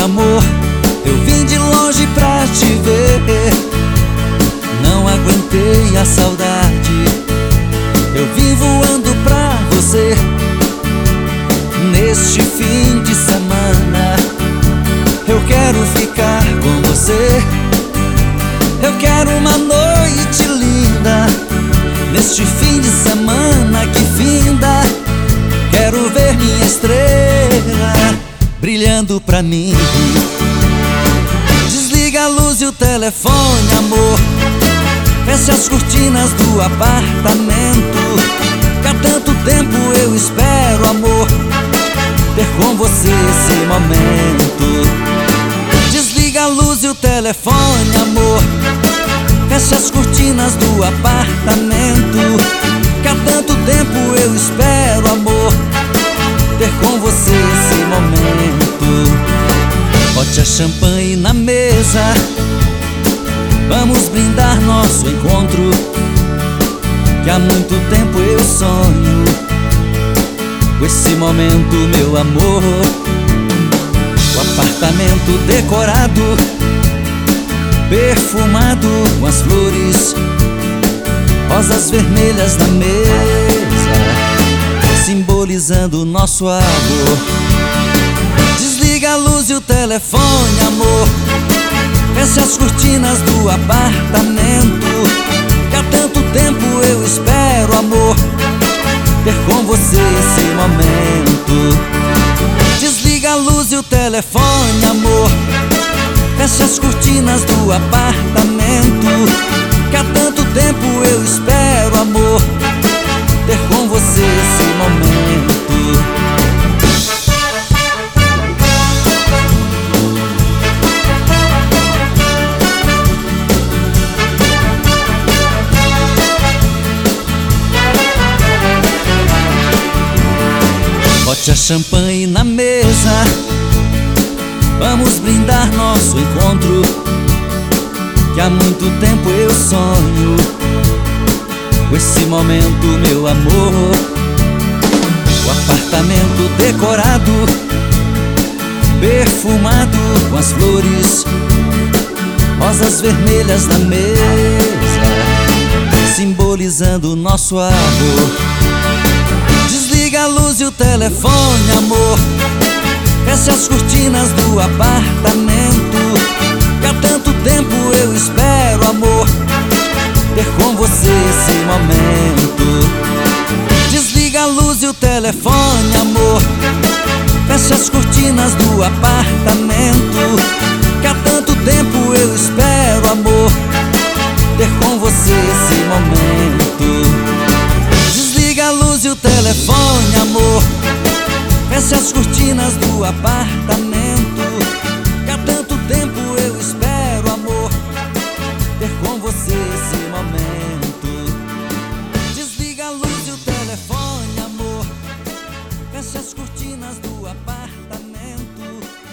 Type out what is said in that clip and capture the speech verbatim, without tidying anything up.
amor, eu vim de longe pra te ver. Não aguentei a saudade, eu vim voando pra você. Neste fim de semana eu quero ficar com você. Eu quero uma noite linda, neste fim de semana que finda. Quero ver minha estrela brilhando pra mim. Desliga a luz e o telefone, amor. Fecha as cortinas do apartamento, que há tanto tempo eu espero, amor, ter com você esse momento. Desliga a luz e o telefone, amor. Fecha as cortinas do apartamento, que há tanto tempo eu espero, amor, ter com você esse momento. Bote a champanhe na mesa, vamos brindar nosso encontro, que há muito tempo eu sonho com esse momento, meu amor. O apartamento decorado, perfumado com as flores, rosas vermelhas na mesa, simbolizando o nosso amor. Desliga a luz e o telefone, amor. Fecha as cortinas do apartamento, que há tanto tempo eu espero, amor, ter com você esse momento. Desliga a luz e o telefone, amor. Fecha as cortinas do apartamento, que há tanto tempo eu espero, amor, ter com você esse momento. Bote a champanhe na mesa, vamos brindar nosso encontro, que há muito tempo eu sonho com esse momento, meu amor. O apartamento decorado, perfumado com as flores, rosas vermelhas na mesa, simbolizando o nosso amor. Desliga a luz e o telefone, amor. Fecha as cortinas do apartamento, que há tanto tempo eu espero, amor, ter com você esse momento. Desliga a luz e o telefone, amor. Fecha as cortinas do apartamento, que há tanto tempo eu espero, amor, ter com você esse momento. Desliga a luz e o telefone, amor. Fecha as cortinas do apartamento, que há tanto tempo eu espero, amor, ter com você esse momento. Desliga a luz e o telefone, amor. Fecha as cortinas do apartamento,